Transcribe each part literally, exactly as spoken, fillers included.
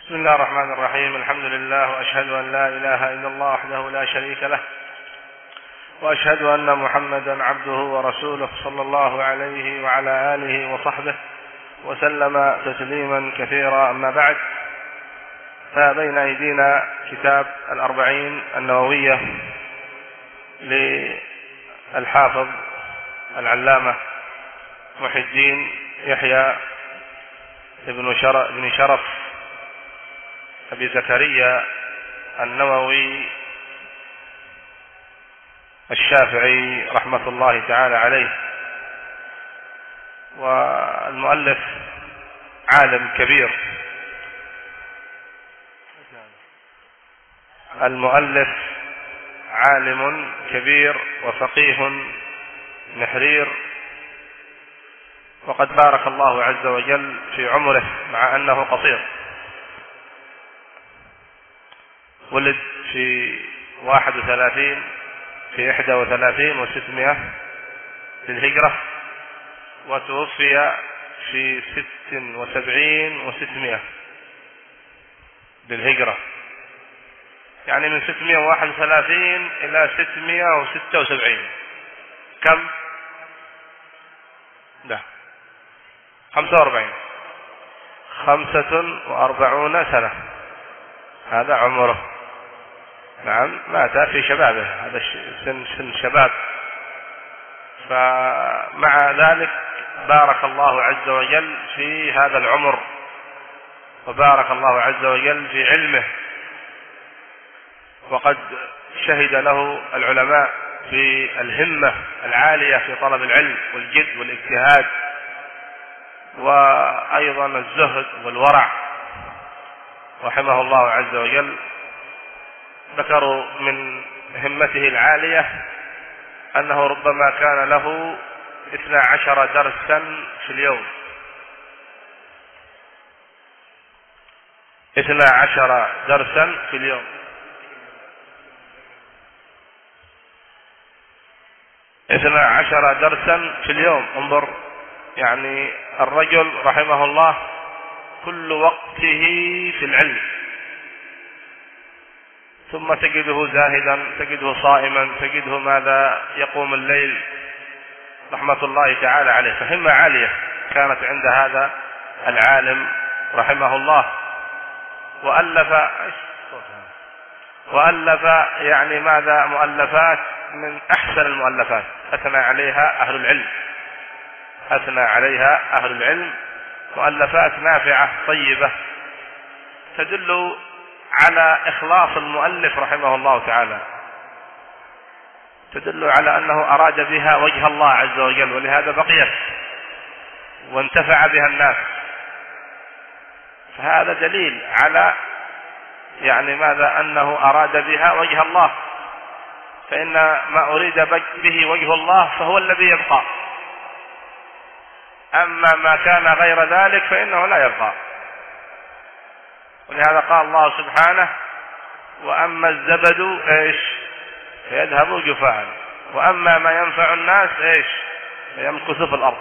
بسم الله الرحمن الرحيم. الحمد لله، وأشهد أن لا إله إلا الله وحده لا شريك له، وأشهد أن محمدا عبده ورسوله صلى الله عليه وعلى آله وصحبه وسلم تسليما كثيرا. أما بعد، فبين أيدينا كتاب الأربعين النووية للحافظ العلامة محي الدين يحيى بن شرف أبي زكريا النووي الشافعي رحمة الله تعالى عليه. والمؤلف عالم كبير، المؤلف عالم كبير وفقيه نحرير، وقد بارك الله عز وجل في عمره مع أنه قصير. ولد في واحد وثلاثين في إحدى وثلاثين وستمائة للهجرة، وتوفي في ست وسبعين وستمائة للهجرة، يعني من ستمائة وواحد وثلاثين إلى ستمائة وستة وسبعين. كم؟ لا، خمسة وأربعين خمسة وأربعون سنة، هذا عمره. نعم، مات في شبابه، هذا سن سن شباب. فمع ذلك بارك الله عز وجل في هذا العمر، وبارك الله عز وجل في علمه، وقد شهد له العلماء في الهمة العالية في طلب العلم والجد والاجتهاد، وأيضا الزهد والورع رحمه الله عز وجل. ذكروا من همته العالية أنه ربما كان له اثنا عشر درسا في اليوم، اثنا عشر درسا في اليوم، اثنا عشر درسا في اليوم. انظر، يعني الرجل رحمه الله كل وقته في العلم، ثم تجده زاهدا، تجده صائما، تجده ماذا يقوم الليل رحمة الله تعالى عليه. فهمة عالية كانت عند هذا العالم رحمه الله. وألف وألف يعني ماذا مؤلفات من أحسن المؤلفات أثنى عليها أهل العلم، أثنى عليها أهل العلم مؤلفات نافعة طيبة تدل على إخلاص المؤلف رحمه الله تعالى، تدل على أنه أراد بها وجه الله عز وجل، ولهذا بقيت وانتفع بها الناس. فهذا دليل على يعني ماذا أنه أراد بها وجه الله، فإن ما أريد به وجه الله فهو الذي يبقى، أما ما كان غير ذلك فإنه لا يبقى. ولهذا قال الله سبحانه: وأما الزبد إيش فيذهب جفاء، وأما ما ينفع الناس إيش فيمكث في الأرض.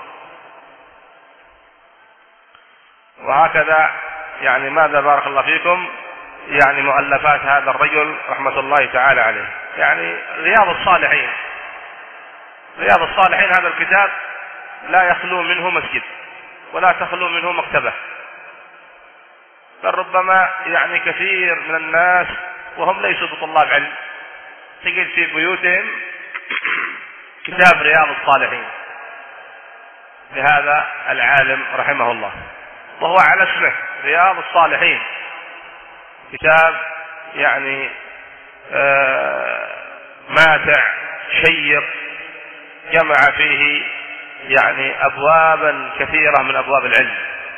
وهكذا يعني ماذا بارك الله فيكم يعني مؤلفات هذا الرجل رحمة الله تعالى عليه. يعني رياض الصالحين، رياض الصالحين هذا الكتاب لا يخلو منه مسجد ولا تخلو منه مكتبة، بل ربما يعني كثير من الناس وهم ليسوا بطلاب علم تجد في بيوتهم كتاب رياض الصالحين لهذا العالم رحمه الله، وهو على اسمه رياض الصالحين. كتاب يعني آه ماتع شيق، جمع فيه يعني أبوابا كثيرة من أبواب العلم،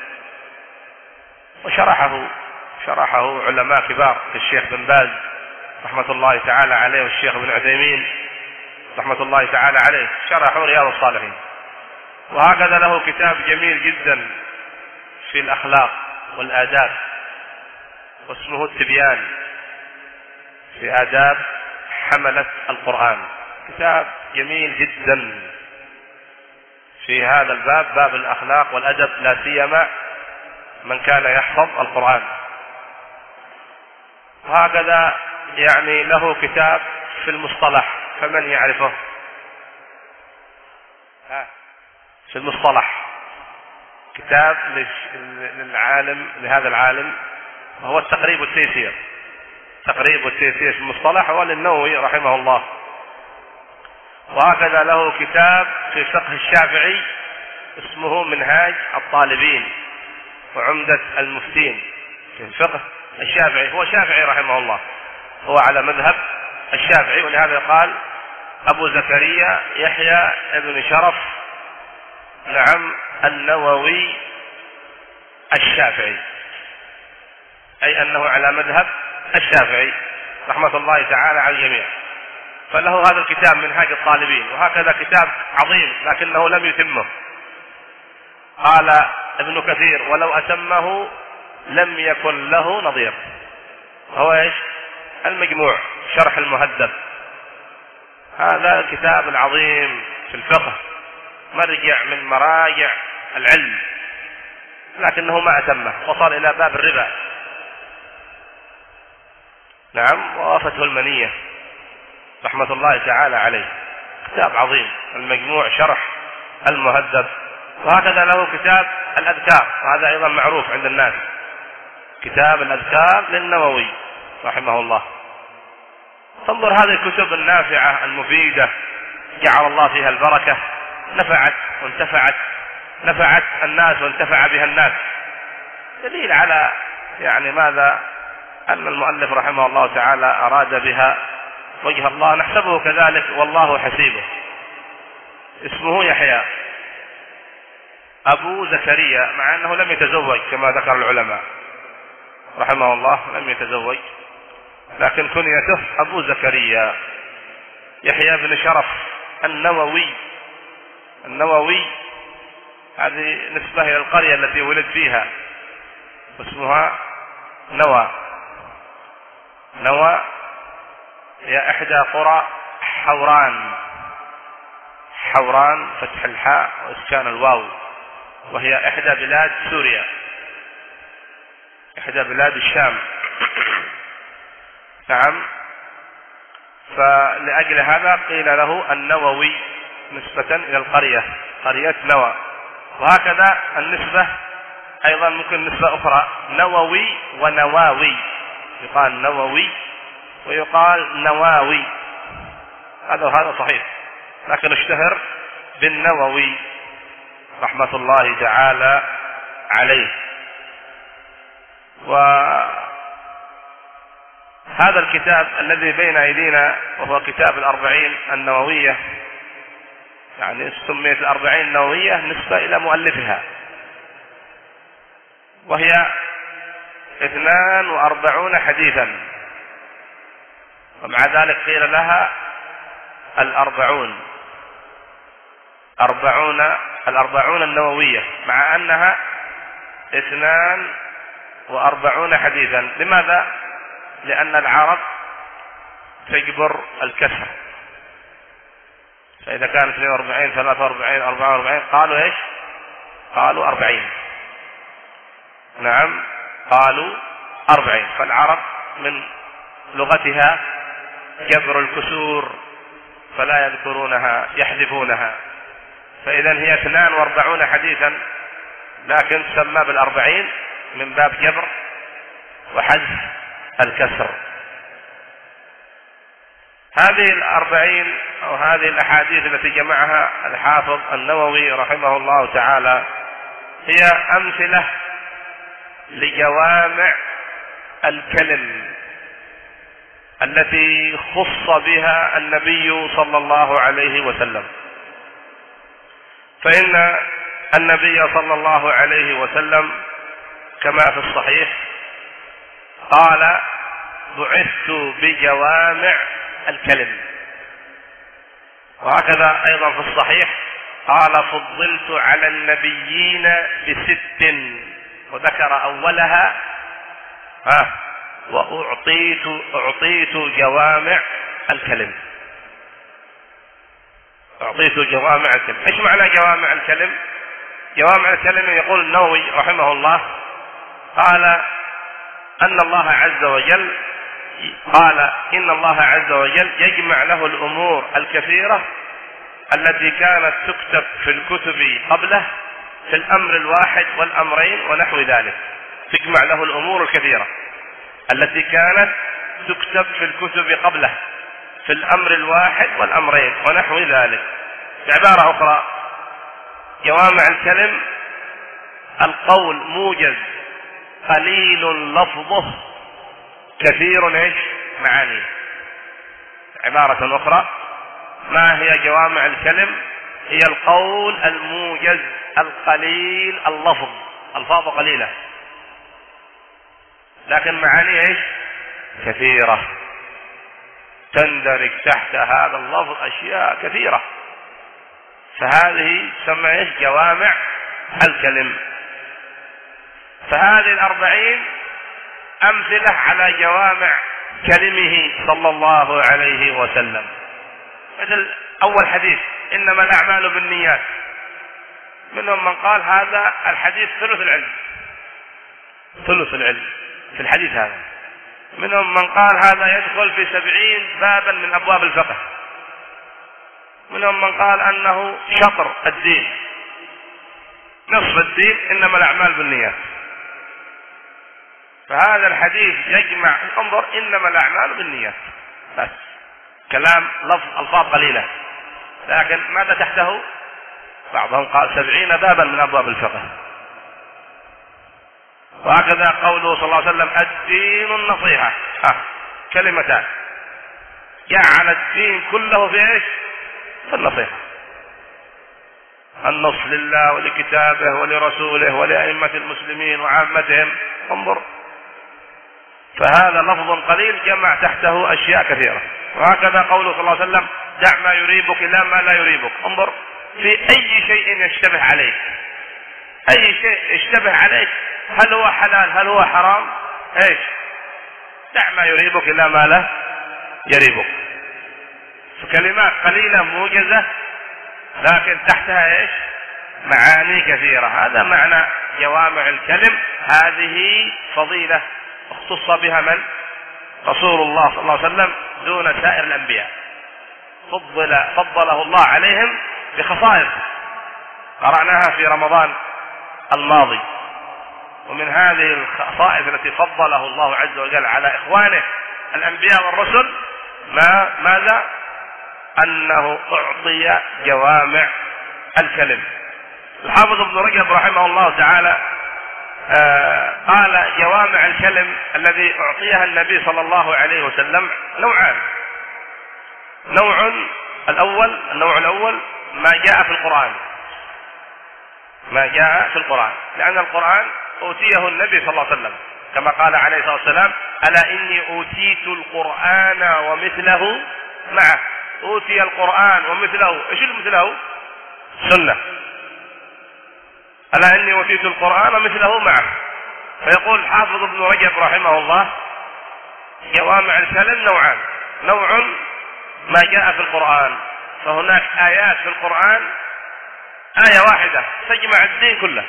وشرحه شرحه علماء كبار كالشيخ بن باز رحمة الله تعالى عليه، والشيخ بن عثيمين رحمة الله تعالى عليه، شرحوا رياض الصالحين. وهكذا له كتاب جميل جدا في الأخلاق والآداب، واسمه التبيان في آداب حملة القرآن. كتاب جميل جدا في هذا الباب، باب الأخلاق والأدب، لا سيما من كان يحفظ القرآن. وهكذا يعني له كتاب في المصطلح، فمن يعرفه؟ في المصطلح كتاب للعالم لهذا العالم وهو التقريب والتيسير. تقريب والتيسير في المصطلح هو للنووي رحمه الله. وهكذا له كتاب في فقه الشافعي اسمه منهاج الطالبين وعمدة المفتين في فقه الشافعي. هو شافعي رحمه الله، هو على مذهب الشافعي، ولهذا قال أبو زكريا يحيى ابن شرف نعم النووي الشافعي، أي أنه على مذهب الشافعي رحمة الله تعالى على الجميع. فله هذا الكتاب منهاج الطالبين، وهكذا كتاب عظيم لكنه لم يتمه. قال ابن كثير ولو أتمه لم يكن له نظير. هو ايش؟ المجموع شرح المهذب، هذا الكتاب العظيم في الفقه مرجع من مراجع العلم، لكنه ما أتمه، وصل إلى باب الربا نعم ووافته المنية رحمة الله تعالى عليه. كتاب عظيم المجموع شرح المهذب. وهكذا له كتاب الأذكار، وهذا أيضا معروف عند الناس، كتاب الأذكار للنووي رحمه الله. تنظر هذه الكتب النافعة المفيدة جعل الله فيها البركة، نفعت وانتفعت نفعت الناس وانتفع بها الناس، دليل على يعني ماذا؟ أن المؤلف رحمه الله تعالى أراد بها وجه الله، نحسبه كذلك والله حسيبه. اسمه يحيى أبو زكريا، مع أنه لم يتزوج كما ذكر العلماء رحمه الله، لم يتزوج، لكن كنيته أبو زكريا يحيى بن شرف النووي. النووي هذه نسبة إلى القرية التي ولد فيها، اسمها نوى. نوى هي إحدى قرى حوران، حوران فتح الحاء وإسكان الواو، وهي إحدى بلاد سوريا، إحدى بلاد الشام نعم. فلأجل هذا قيل له النووي نسبة إلى القرية، قرية نوى. وهكذا النسبة أيضا ممكن نسبة أخرى، نووي ونواوي، يقال نووي ويقال نواوي، هذا هذا صحيح، لكن اشتهر بالنووي رحمة الله تعالى عليه. وهذا الكتاب الذي بين أيدينا وهو كتاب الأربعين النووية، يعني سميت الأربعين النووية نسبة إلى مؤلفها، وهي اثنان وأربعون حديثا، ومع ذلك قيل لها الأربعون، أربعون الأربعون النووية، مع أنها اثنان وأربعون حديثا. لماذا؟ لأن العرب تجبر الكسر، فإذا كان اثنين وأربعين ثلاثة وأربعين أربعة وأربعين قالوا إيش؟ قالوا أربعين نعم، قالوا أربعين. فالعرب من لغتها جبر الكسور فلا يذكرونها، يحذفونها، فإذا هي اثنان وأربعون حديثا، لكن تسمى بالأربعين من باب جبر وحذف الكسر. هذه الأربعين أو هذه الأحاديث التي جمعها الحافظ النووي رحمه الله تعالى هي أمثلة لجوامع الكلم التي خص بها النبي صلى الله عليه وسلم. فإن النبي صلى الله عليه وسلم كما في الصحيح قال بعثت بجوامع الكلم، وهكذا أيضا في الصحيح قال فضلت على النبيين بست، وذكر أولها ها وأعطيت أعطيت جوامع الكلم. أعطيت جوامع الكلم. إيش معنى جوامع الكلم؟ جوامع الكلم يقول النووي رحمه الله قال أن الله عز وجل قال إن الله عز وجل يجمع له الأمور الكثيرة التي كانت تكتب في الكتب قبله في الأمر الواحد والأمرين ونحو ذلك. تجمع له الأمور الكثيرة التي كانت تكتب في الكتب قبله في الأمر الواحد والأمرين ونحو ذلك. بعبارة أخرى، جوامع الكلم القول موجز قليل لفظه كثير ايش معانيه. عبارة أخرى، ما هي جوامع الكلم؟ هي القول الموجز القليل اللفظ، ألفاظه قليلة لكن معانيه ايش كثيرة، تندرج تحت هذا اللفظ أشياء كثيرة، فهذه تسمى ايش جوامع الكلم. فهذه الأربعين أمثلة على جوامع كلمه صلى الله عليه وسلم. مثل أول حديث إنما الأعمال بالنيات، منهم من قال هذا الحديث ثلث العلم، ثلث العلم في الحديث هذا. منهم من قال هذا يدخل في سبعين بابا من أبواب الفقه. منهم من قال أنه شطر الدين، نصف الدين إنما الأعمال بالنيات. فهذا الحديث يجمع، انظر إنما الأعمال بالنيات بس، كلام لفظ ألفاظ قليلة، لكن ماذا تحته؟ بعضهم قال سبعين بابا من أبواب الفقه. وهكذا قوله صلى الله عليه وسلم الدين النصيحة، ها كلمتان جعل الدين كله في ايش؟ في النصيحة، النصح لله ولكتابه ولرسوله ولأئمة المسلمين وعامتهم. انظر، فهذا لفظ قليل جمع تحته أشياء كثيرة. وهكذا قوله صلى الله عليه وسلم دع ما يريبك إلى ما لا يريبك. انظر، في أي شيء يشتبه عليك، أي شيء يشتبه عليك، هل هو حلال هل هو حرام، ايش؟ دع ما يريبك إلى ما لا يريبك. فكلمات قليلة موجزة لكن تحتها ايش؟ معاني كثيرة. هذا معنى جوامع الكلم. هذه فضيلة اختص بها من؟ رسول الله صلى الله عليه وسلم دون سائر الأنبياء، فضل فضله الله عليهم بخصائص قرأناها في رمضان الماضي. ومن هذه الخصائص التي فضله الله عز وجل على إخوانه الأنبياء والرسل ما ماذا؟ أنه أعطي جوامع الكلم. الحافظ ابن رجب رحمه الله تعالى آه قال جوامع الكلم الذي أعطيها النبي صلى الله عليه وسلم نوعان. نوع الأول النوع الأول ما جاء في القرآن، ما جاء في القرآن، لأن القرآن أوتيه النبي صلى الله عليه وسلم كما قال عليه الصلاة والسلام ألا إني أوتيت القرآن ومثله معه. أوتي القرآن ومثله، إيش مثله؟ سنة. ألا إني أوتيت القرآن ومثله معه. فيقول حافظ ابن رجب رحمه الله جوامع الكلم نوعان. نوع ما جاء في القرآن، فهناك آيات في القرآن آية واحدة تجمع الدين كله.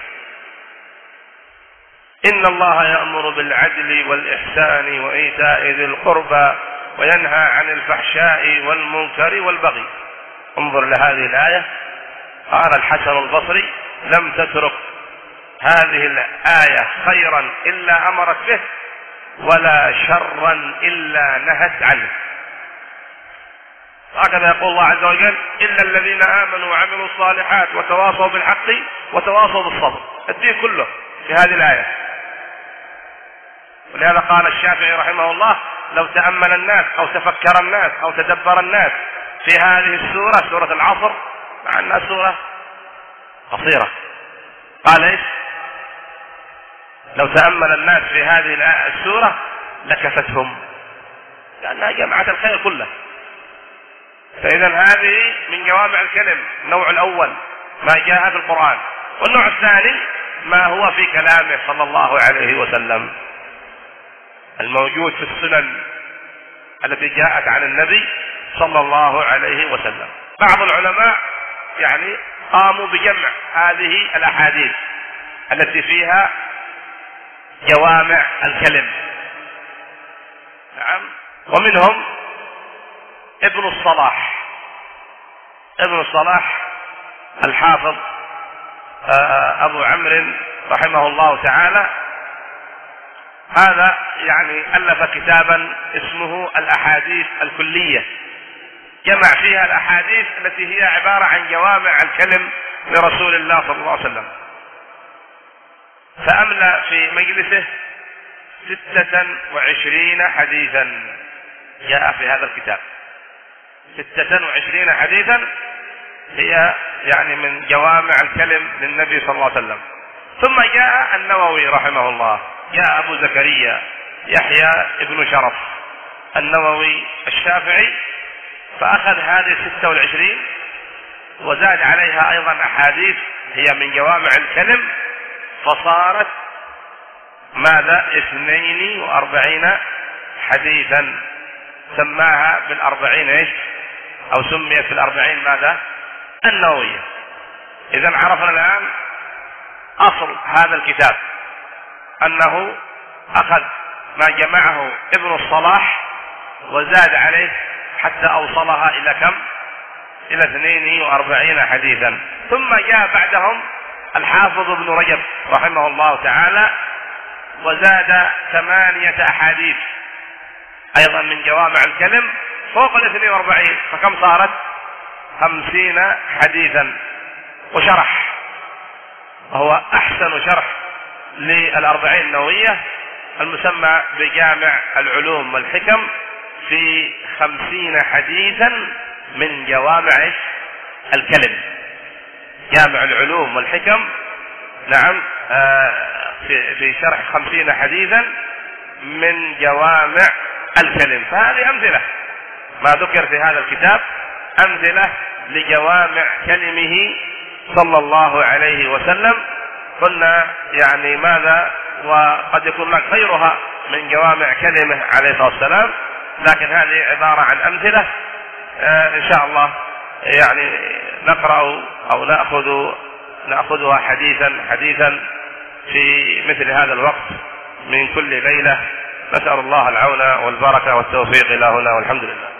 إن الله يأمر بالعدل والإحسان وإيتاء ذي القربى وينهى عن الفحشاء والمنكر والبغي. انظر لهذه الآية، قال الحسن البصري لم تترك هذه الآية خيرا إلا أمرت به ولا شرا إلا نهت عنه. هكذا يقول الله عز وجل إلا الذين آمنوا وعملوا الصالحات وتواصوا بالحق وتواصوا بالصبر. الدين كله في هذه الآية. ولهذا قال الشافعي رحمه الله لو تأمل الناس أو تفكر الناس أو تدبر الناس في هذه السورة، سورة العصر، مع أنها سورة قصيرة، قال إيش؟ لو تأمل الناس في هذه السورة لكفتهم، لأنها جمعت الخير كله. فإذا هذه من جوامع الكلم. النوع الأول ما جاء في القرآن، والنوع الثاني ما هو في كلامه صلى الله عليه وسلم الموجود في السنن التي جاءت عن النبي صلى الله عليه وسلم. بعض العلماء يعني قاموا بجمع هذه الأحاديث التي فيها جوامع الكلم، نعم. ومنهم ابن الصلاح، ابن الصلاح الحافظ أبو عمرو رحمه الله تعالى، هذا يعني ألف كتابا اسمه الأحاديث الكلية، جمع فيها الأحاديث التي هي عبارة عن جوامع الكلم لرسول الله صلى الله عليه وسلم، فأملى في مجلسه ستة وعشرين حديثا جاء في هذا الكتاب، ستة وعشرين حديثا هي يعني من جوامع الكلم للنبي صلى الله عليه وسلم. ثم جاء النووي رحمه الله، جاء أبو زكريا يحيى ابن شرف النووي الشافعي، فأخذ هذه ستة والعشرين وزاد عليها أيضا أحاديث هي من جوامع الكلم، فصارت ماذا؟ اثنين وأربعين حديثا، سماها بالأربعين إيش؟ أو سميت بالأربعين ماذا؟ النووية. إذن عرفنا الآن أصل هذا الكتاب أنه أخذ ما جمعه ابن الصلاح وزاد عليه حتى أوصلها إلى كم؟ إلى اثنين وأربعين حديثا. ثم جاء بعدهم الحافظ ابن رجب رحمه الله تعالى وزاد ثمانية أحاديث أيضا من جوامع الكلم فوق الاثنين وأربعين، فكم صارت؟ خمسين حديثا، وشرح، وهو أحسن شرح للأربعين النووية المسمى بجامع العلوم والحكم في خمسين حديثا من جوامع الكلم. جامع العلوم والحكم، نعم، في في شرح خمسين حديثا من جوامع الكلم. فهذه أمثلة ما ذكر في هذا الكتاب، أمثلة لجوامع كلمه صلى الله عليه وسلم. قلنا يعني ماذا؟ وقد يكون لك غيرها من جوامع كلمه عليه الصلاة والسلام، لكن هذه عبارة عن أمثلة. آه إن شاء الله يعني نقرأ أو نأخذ نأخذها حديثا حديثا في مثل هذا الوقت من كل ليلة. نسأل الله العون والبركة والتوفيق إلى هنا، والحمد لله.